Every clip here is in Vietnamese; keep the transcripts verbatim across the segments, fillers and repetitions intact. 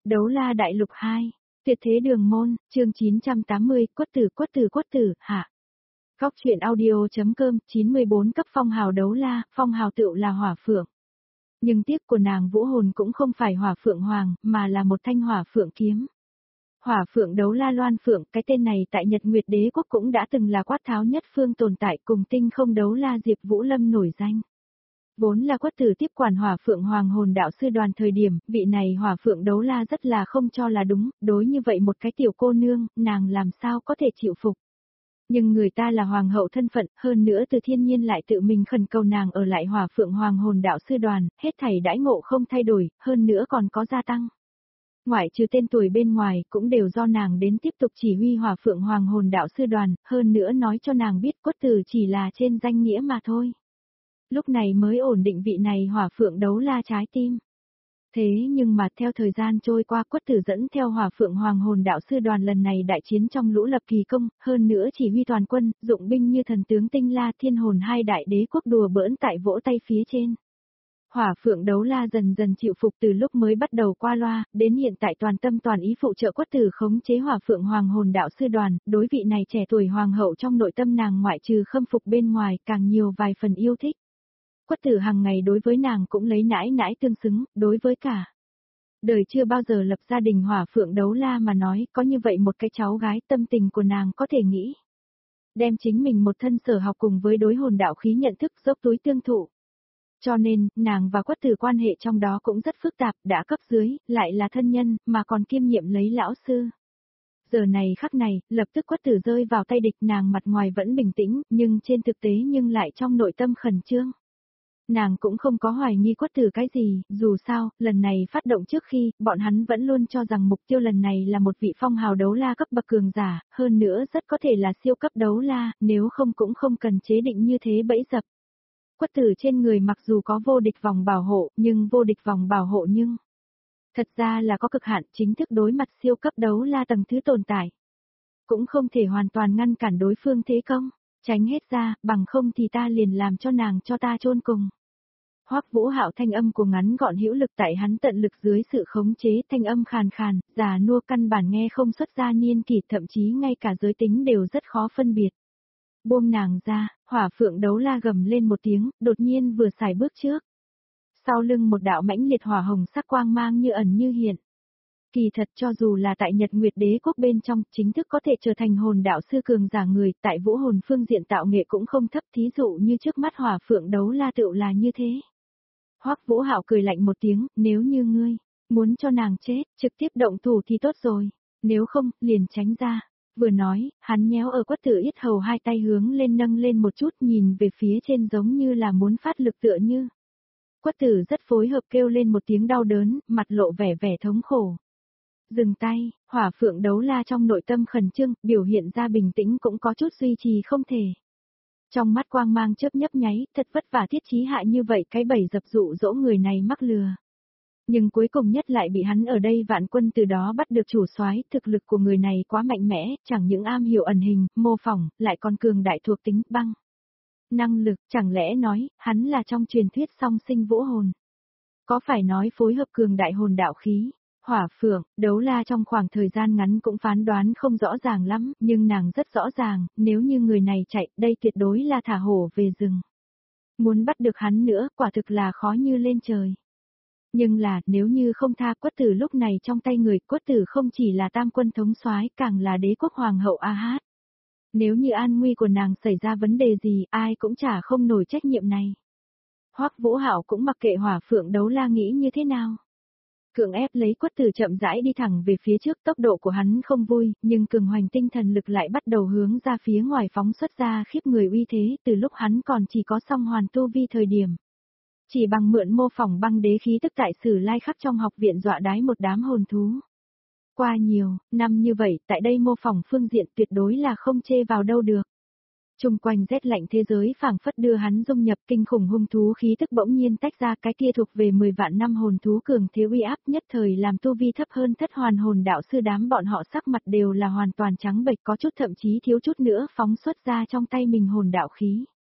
Đấu La Đại Lục hai, Tuyệt Thế Đường Môn, chương chín trăm tám mươi, Quất Tử Quất Tử Quất Tử, hạ. Góc truyện audio.com, chín mươi bốn cấp phong hào đấu la, phong hào tựu là hỏa phượng. Nhưng tiếc của nàng vũ hồn cũng không phải hỏa phượng hoàng, mà là một thanh hỏa phượng kiếm. Hỏa phượng đấu la loan phượng, cái tên này tại Nhật Nguyệt Đế quốc cũng đã từng là quát tháo nhất phương tồn tại, cùng tinh không đấu la Diệp Vũ Lâm nổi danh. Vốn là Quất Tử tiếp quản hỏa phượng hoàng hồn đạo sư đoàn thời điểm, vị này hỏa phượng đấu la rất là không cho là đúng, đối như vậy một cái tiểu cô nương, nàng làm sao có thể chịu phục. Nhưng người ta là hoàng hậu thân phận, hơn nữa từ thiên nhiên lại tự mình khẩn cầu nàng ở lại hỏa phượng hoàng hồn đạo sư đoàn, hết thảy đãi ngộ không thay đổi, hơn nữa còn có gia tăng. Ngoại trừ tên tuổi bên ngoài, cũng đều do nàng đến tiếp tục chỉ huy hỏa phượng hoàng hồn đạo sư đoàn, hơn nữa nói cho nàng biết Quất Tử chỉ là trên danh nghĩa mà thôi. Lúc này mới ổn định vị này hỏa phượng đấu la trái tim. Thế nhưng mà theo thời gian trôi qua Quất Tử dẫn theo hỏa phượng hoàng hồn đạo sư đoàn lần này đại chiến trong lũ lập kỳ công, hơn nữa chỉ huy toàn quân, dụng binh như thần tướng tinh la thiên hồn hai đại đế quốc đùa bỡn tại vỗ tay phía trên. Hỏa phượng đấu la dần dần chịu phục từ lúc mới bắt đầu qua loa, đến hiện tại toàn tâm toàn ý phụ trợ Quất Tử khống chế hỏa phượng hoàng hồn đạo sư đoàn, đối vị này trẻ tuổi hoàng hậu trong nội tâm nàng ngoại trừ khâm phục bên ngoài càng nhiều vài phần yêu thích. Quất Tử hàng ngày đối với nàng cũng lấy nãi nãi tương xứng, đối với cả đời chưa bao giờ lập gia đình hỏa phượng đấu la mà nói, có như vậy một cái cháu gái, tâm tình của nàng có thể nghĩ. Đem chính mình một thân sở học cùng với đối hồn đạo khí nhận thức dốc túi tương thụ. Cho nên, nàng và Quất Tử quan hệ trong đó cũng rất phức tạp, đã cấp dưới, lại là thân nhân, mà còn kiêm nhiệm lấy lão sư. Giờ này khắc này, lập tức Quất Tử rơi vào tay địch, nàng mặt ngoài vẫn bình tĩnh, nhưng trên thực tế nhưng lại trong nội tâm khẩn trương. Nàng cũng không có hoài nghi Quất Tử cái gì, dù sao, lần này phát động trước khi, bọn hắn vẫn luôn cho rằng mục tiêu lần này là một vị phong hào đấu la cấp bậc cường giả, hơn nữa rất có thể là siêu cấp đấu la, nếu không cũng không cần chế định như thế bẫy dập. Quất Tử trên người mặc dù có vô địch vòng bảo hộ, nhưng vô địch vòng bảo hộ nhưng thật ra là có cực hạn, chính thức đối mặt siêu cấp đấu la tầng thứ tồn tại. Cũng không thể hoàn toàn ngăn cản đối phương thế công, tránh hết ra, bằng không thì ta liền làm cho nàng cho ta chôn cùng. Hoắc Vũ Hạo thanh âm của ngắn gọn hữu lực tại hắn tận lực dưới sự khống chế, thanh âm khàn khàn, già nua căn bản nghe không xuất ra niên kỷ, thậm chí ngay cả giới tính đều rất khó phân biệt. Buông nàng ra, hỏa phượng đấu la gầm lên một tiếng, đột nhiên vừa xài bước trước. Sau lưng một đạo mãnh liệt hỏa hồng sắc quang mang như ẩn như hiện. Kỳ thật cho dù là tại Nhật Nguyệt Đế quốc bên trong, chính thức có thể trở thành hồn đạo sư cường giả người, tại vũ hồn phương diện tạo nghệ cũng không thấp, thí dụ như trước mắt hỏa phượng đấu la tựu là như thế. Hoắc Vũ Hạo cười lạnh một tiếng, nếu như ngươi muốn cho nàng chết, trực tiếp động thủ thì tốt rồi, nếu không, liền tránh ra. Vừa nói, hắn nhéo ở Quất Tử yết hầu hai tay hướng lên nâng lên một chút, nhìn về phía trên giống như là muốn phát lực tựa như. Quất Tử rất phối hợp kêu lên một tiếng đau đớn, mặt lộ vẻ vẻ thống khổ. Dừng tay, hỏa phượng đấu la trong nội tâm khẩn trương, biểu hiện ra bình tĩnh cũng có chút duy trì không thể. Trong mắt quang mang chớp nhấp nháy, thật vất vả thiết chí hại như vậy, cái bẫy dập dụ dỗ người này mắc lừa. Nhưng cuối cùng nhất lại bị hắn ở đây vạn quân từ đó bắt được chủ soái, thực lực của người này quá mạnh mẽ, chẳng những am hiểu ẩn hình, mô phỏng, lại còn cường đại thuộc tính băng. Năng lực, chẳng lẽ nói, hắn là trong truyền thuyết song sinh vũ hồn. Có phải nói phối hợp cường đại hồn đạo khí, hỏa phượng, đấu la trong khoảng thời gian ngắn cũng phán đoán không rõ ràng lắm, nhưng nàng rất rõ ràng, nếu như người này chạy, đây tuyệt đối là thả hổ về rừng. Muốn bắt được hắn nữa, quả thực là khó như lên trời. Nhưng là, nếu như không tha Quất Tử lúc này trong tay người, Quất Tử không chỉ là tam quân thống soái, càng là đế quốc hoàng hậu A Hát. Nếu như an nguy của nàng xảy ra vấn đề gì, ai cũng chả không nổi trách nhiệm này. Hoắc Vũ Hạo cũng mặc kệ hỏa phượng đấu la nghĩ như thế nào. Cưỡng ép lấy Quất Tử chậm rãi đi thẳng về phía trước, tốc độ của hắn không vui, nhưng cường hoành tinh thần lực lại bắt đầu hướng ra phía ngoài phóng xuất ra khiếp người uy thế, từ lúc hắn còn chỉ có song hoàn tu vi thời điểm. Chỉ bằng mượn mô phỏng băng đế khí tức tại Sử Lai khắc trong học viện dọa đái một đám hồn thú. Qua nhiều năm như vậy, tại đây mô phỏng phương diện tuyệt đối là không chê vào đâu được. Trung quanh rét lạnh thế giới phảng phất đưa hắn dung nhập, kinh khủng hung thú khí tức bỗng nhiên tách ra, cái kia thuộc về mười vạn năm hồn thú cường thế uy áp, nhất thời làm tu vi thấp hơn thất hoàn hồn đạo sư đám bọn họ sắc mặt đều là hoàn toàn trắng bệch, có chút thậm chí thiếu chút nữa phóng xuất ra trong tay mình hồn đạo khí.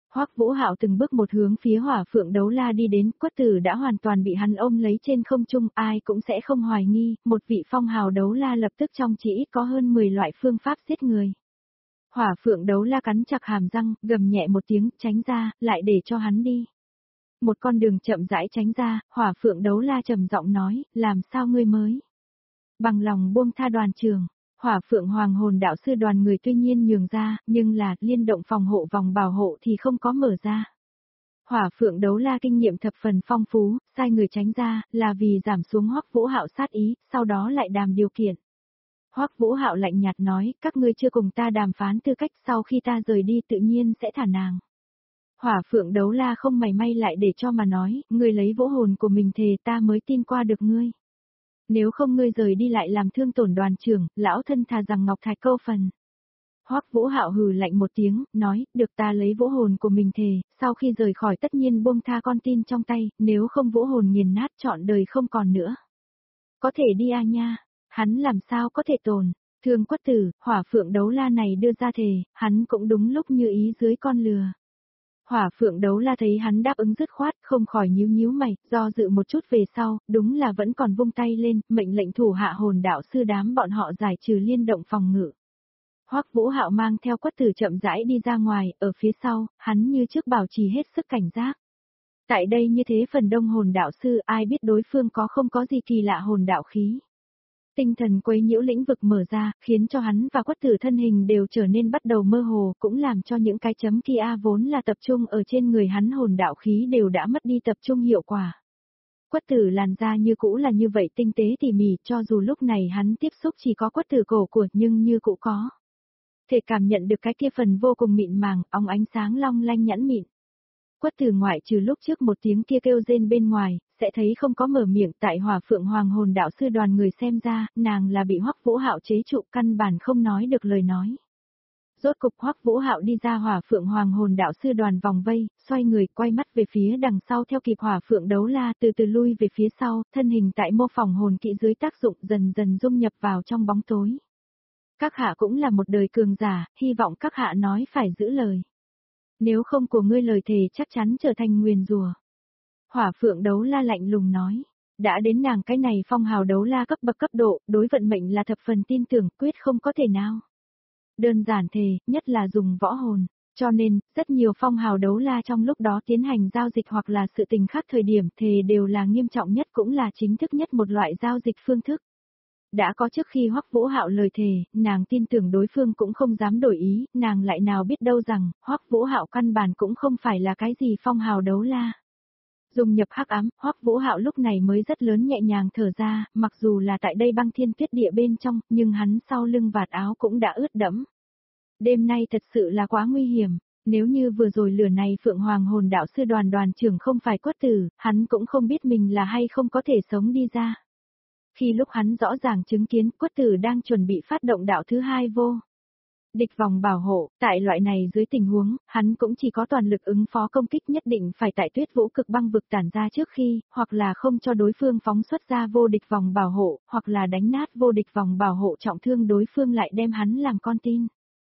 Hoắc Vũ Hạo từng bước một hướng phía Hỏa Phượng Đấu La đi đến, Quất Tử đã hoàn toàn bị hắn ôm lấy trên không trung, ai cũng sẽ không hoài nghi, một vị phong hào đấu la lập tức trong chỉ ít có hơn mười loại phương pháp giết người. Hỏa Phượng Đấu La cắn chặt hàm răng, gầm nhẹ một tiếng, tránh ra, lại để cho hắn đi. Một con đường chậm rãi tránh ra, Hỏa Phượng Đấu La trầm giọng nói, làm sao ngươi mới bằng lòng buông tha đoàn trường. Hỏa Phượng Hoàng Hồn Đạo Sư đoàn người tuy nhiên nhường ra, nhưng là liên động phòng hộ vòng bảo hộ thì không có mở ra. Hỏa Phượng Đấu La kinh nghiệm thập phần phong phú, sai người tránh ra, là vì giảm xuống Hoắc Vũ Hạo sát ý, sau đó lại đàm điều kiện. Hoắc Vũ Hạo lạnh nhạt nói, các ngươi chưa cùng ta đàm phán tư cách, sau khi ta rời đi tự nhiên sẽ thả nàng. Hỏa Phượng Đấu La không mảy may lại để cho mà nói, ngươi lấy vũ hồn của mình thề ta mới tin qua được ngươi. Nếu không ngươi rời đi lại làm thương tổn đoàn trưởng, lão thân thà rằng ngọc thạch câu phần. Hoắc Vũ Hạo hừ lạnh một tiếng, nói, được ta lấy vũ hồn của mình thề, sau khi rời khỏi tất nhiên buông tha con tin trong tay, nếu không vũ hồn nghiền nát trọn đời không còn nữa. Có thể đi à nha, hắn làm sao có thể tồn, Thương Quất Tử, Hỏa Phượng Đấu La này đưa ra thề, hắn cũng đúng lúc như ý dưới con lừa. Hỏa Phượng Đấu La thấy hắn đáp ứng dứt khoát, không khỏi nhíu nhíu mày, do dự một chút về sau, đúng là vẫn còn vung tay lên, mệnh lệnh thủ hạ hồn đạo sư đám bọn họ giải trừ liên động phòng ngự. Hoắc Vũ Hạo mang theo Quất Tử chậm rãi đi ra ngoài, ở phía sau, hắn như trước bảo trì hết sức cảnh giác. Tại đây như thế phần đông hồn đạo sư ai biết đối phương có không có gì kỳ lạ hồn đạo khí. Tinh thần quấy nhiễu lĩnh vực mở ra, khiến cho hắn và Quất Tử thân hình đều trở nên bắt đầu mơ hồ, cũng làm cho những cái chấm kia vốn là tập trung ở trên người hắn hồn đạo khí đều đã mất đi tập trung hiệu quả. Quất Tử làn da như cũ là như vậy tinh tế tỉ mỉ, cho dù lúc này hắn tiếp xúc chỉ có Quất Tử cổ của nhưng như cũ có thể cảm nhận được cái kia phần vô cùng mịn màng, óng ánh sáng long lanh nhẵn mịn. Quất Tử ngoại trừ lúc trước một tiếng kia kêu rên bên ngoài, sẽ thấy không có mở miệng, tại Hỏa Phượng Hoàng Hồn Đạo Sư đoàn người xem ra, nàng là bị Hoắc Vũ Hạo chế trụ, căn bản không nói được lời nói. Rốt cục Hoắc Vũ Hạo đi ra Hỏa Phượng Hoàng Hồn Đạo Sư đoàn vòng vây, xoay người quay mắt về phía đằng sau theo kịp Hỏa Phượng Đấu La từ từ lui về phía sau, thân hình tại mô phỏng hồn kỹ dưới tác dụng dần dần dung nhập vào trong bóng tối. Các hạ cũng là một đời cường giả, hy vọng các hạ nói phải giữ lời. Nếu không của ngươi lời thề chắc chắn trở thành nguyền rủa. Hỏa Phượng Đấu La lạnh lùng nói, đã đến nàng cái này phong hào đấu la cấp bậc cấp độ, đối vận mệnh là thập phần tin tưởng, quyết không có thể nào. Đơn giản thề, nhất là dùng võ hồn, cho nên, rất nhiều phong hào đấu la trong lúc đó tiến hành giao dịch hoặc là sự tình khác thời điểm thề đều là nghiêm trọng nhất cũng là chính thức nhất một loại giao dịch phương thức. Đã có trước khi Hoắc Vũ Hạo lời thề, nàng tin tưởng đối phương cũng không dám đổi ý, nàng lại nào biết đâu rằng, Hoắc Vũ Hạo căn bản cũng không phải là cái gì phong hào đấu la. Dùng nhập hắc ám, Hoắc Vũ Hạo lúc này mới rất lớn nhẹ nhàng thở ra, mặc dù là tại đây băng thiên tuyết địa bên trong, nhưng hắn sau lưng vạt áo cũng đã ướt đẫm. Đêm nay thật sự là quá nguy hiểm, nếu như vừa rồi lửa này Phượng Hoàng Hồn Đạo Sư đoàn đoàn trưởng không phải Quất Tử, hắn cũng không biết mình là hay không có thể sống đi ra. Khi lúc hắn rõ ràng chứng kiến Quất Tử đang chuẩn bị phát động đạo thứ hai vô địch vòng bảo hộ, tại loại này dưới tình huống, hắn cũng chỉ có toàn lực ứng phó công kích nhất định phải tại tuyết vũ cực băng vực tản ra trước khi, hoặc là không cho đối phương phóng xuất ra vô địch vòng bảo hộ, hoặc là đánh nát vô địch vòng bảo hộ trọng thương đối phương lại đem hắn làm con tin.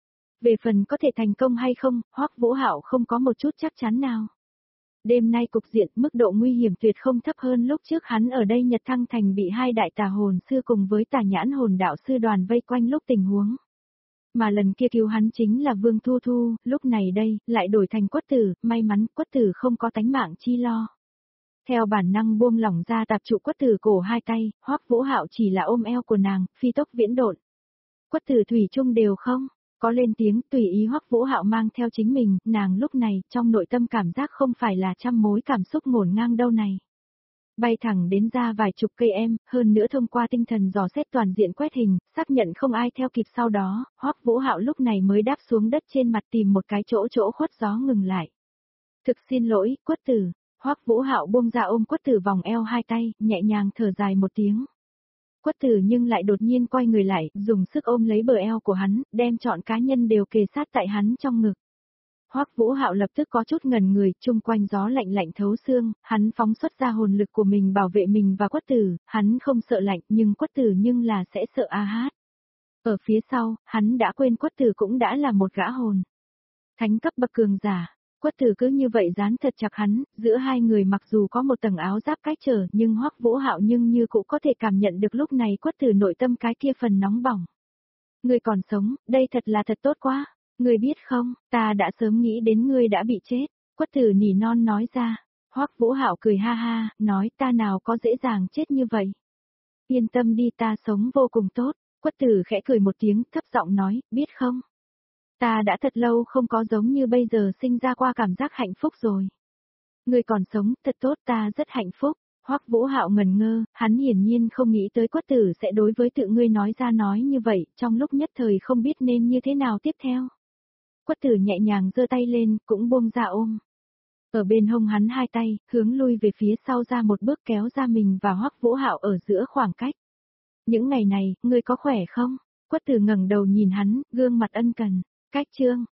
Về phần có thể thành công hay không, Hoắc Vũ Hạo không có một chút chắc chắn nào. Đêm nay cục diện mức độ nguy hiểm tuyệt không thấp hơn lúc trước hắn ở đây Nhật Thăng Thành bị hai đại tà hồn sư cùng với tà nhãn hồn đạo sư đoàn vây quanh lúc tình huống. Mà lần kia cứu hắn chính là Vương Thu Thu, lúc này đây, lại đổi thành Quất Tử, may mắn Quất Tử không có tánh mạng chi lo. Theo bản năng buông lỏng ra tạp trụ Quất Tử cổ hai tay, Hoắc Vũ Hạo chỉ là ôm eo của nàng, phi tốc viễn độn. Quất Tử thủy chung đều không có lên tiếng, tùy ý Hoắc Vũ Hạo mang theo chính mình, nàng lúc này, trong nội tâm cảm giác không phải là trăm mối cảm xúc ngổn ngang đâu này. Bay thẳng đến ra vài chục cây em, hơn nữa thông qua tinh thần dò xét toàn diện quét hình, xác nhận không ai theo kịp sau đó, Hoắc Vũ Hạo lúc này mới đáp xuống đất trên mặt tìm một cái chỗ chỗ khuất gió ngừng lại. Thực xin lỗi, Quất Tử. Hoắc Vũ Hạo buông ra ôm Quất Tử vòng eo hai tay, nhẹ nhàng thở dài một tiếng. Quất Tử nhưng lại đột nhiên quay người lại, dùng sức ôm lấy bờ eo của hắn, đem trọn cá nhân đều kề sát tại hắn trong ngực. Hoắc Vũ Hạo lập tức có chút ngần người, chung quanh gió lạnh lạnh thấu xương, hắn phóng xuất ra hồn lực của mình bảo vệ mình và Quất Tử, hắn không sợ lạnh, nhưng Quất Tử nhưng là sẽ sợ a hát. Ở phía sau, hắn đã quên Quất Tử cũng đã là một gã hồn thánh cấp bậc cường giả. Quất tử cứ như vậy dán thật chặt hắn, giữa hai người mặc dù có một tầng áo giáp cách trở nhưng Hoắc Vũ Hạo nhưng như cũng có thể cảm nhận được lúc này quất tử nội tâm cái kia phần nóng bỏng. Ngươi còn sống, đây thật là thật tốt quá. Ngươi biết không, ta đã sớm nghĩ đến ngươi đã bị chết. Quất tử nỉ non nói ra. Hoắc Vũ Hạo cười ha ha, nói ta nào có dễ dàng chết như vậy. Yên tâm đi, ta sống vô cùng tốt. Quất tử khẽ cười một tiếng, thấp giọng nói, biết không? Ta đã thật lâu không có giống như bây giờ sinh ra qua cảm giác hạnh phúc rồi. Ngươi còn sống, thật tốt, ta rất hạnh phúc. Hoắc Vũ Hạo ngần ngơ, hắn hiển nhiên không nghĩ tới quất tử sẽ đối với tự ngươi nói ra nói như vậy, trong lúc nhất thời không biết nên như thế nào tiếp theo. Quất tử nhẹ nhàng giơ tay lên, cũng buông ra ôm. Ở bên hông hắn hai tay, hướng lui về phía sau ra một bước kéo ra mình và Hoắc Vũ Hạo ở giữa khoảng cách. Những ngày này, ngươi có khỏe không? Quất tử ngẩng đầu nhìn hắn, gương mặt ân cần. Cách chương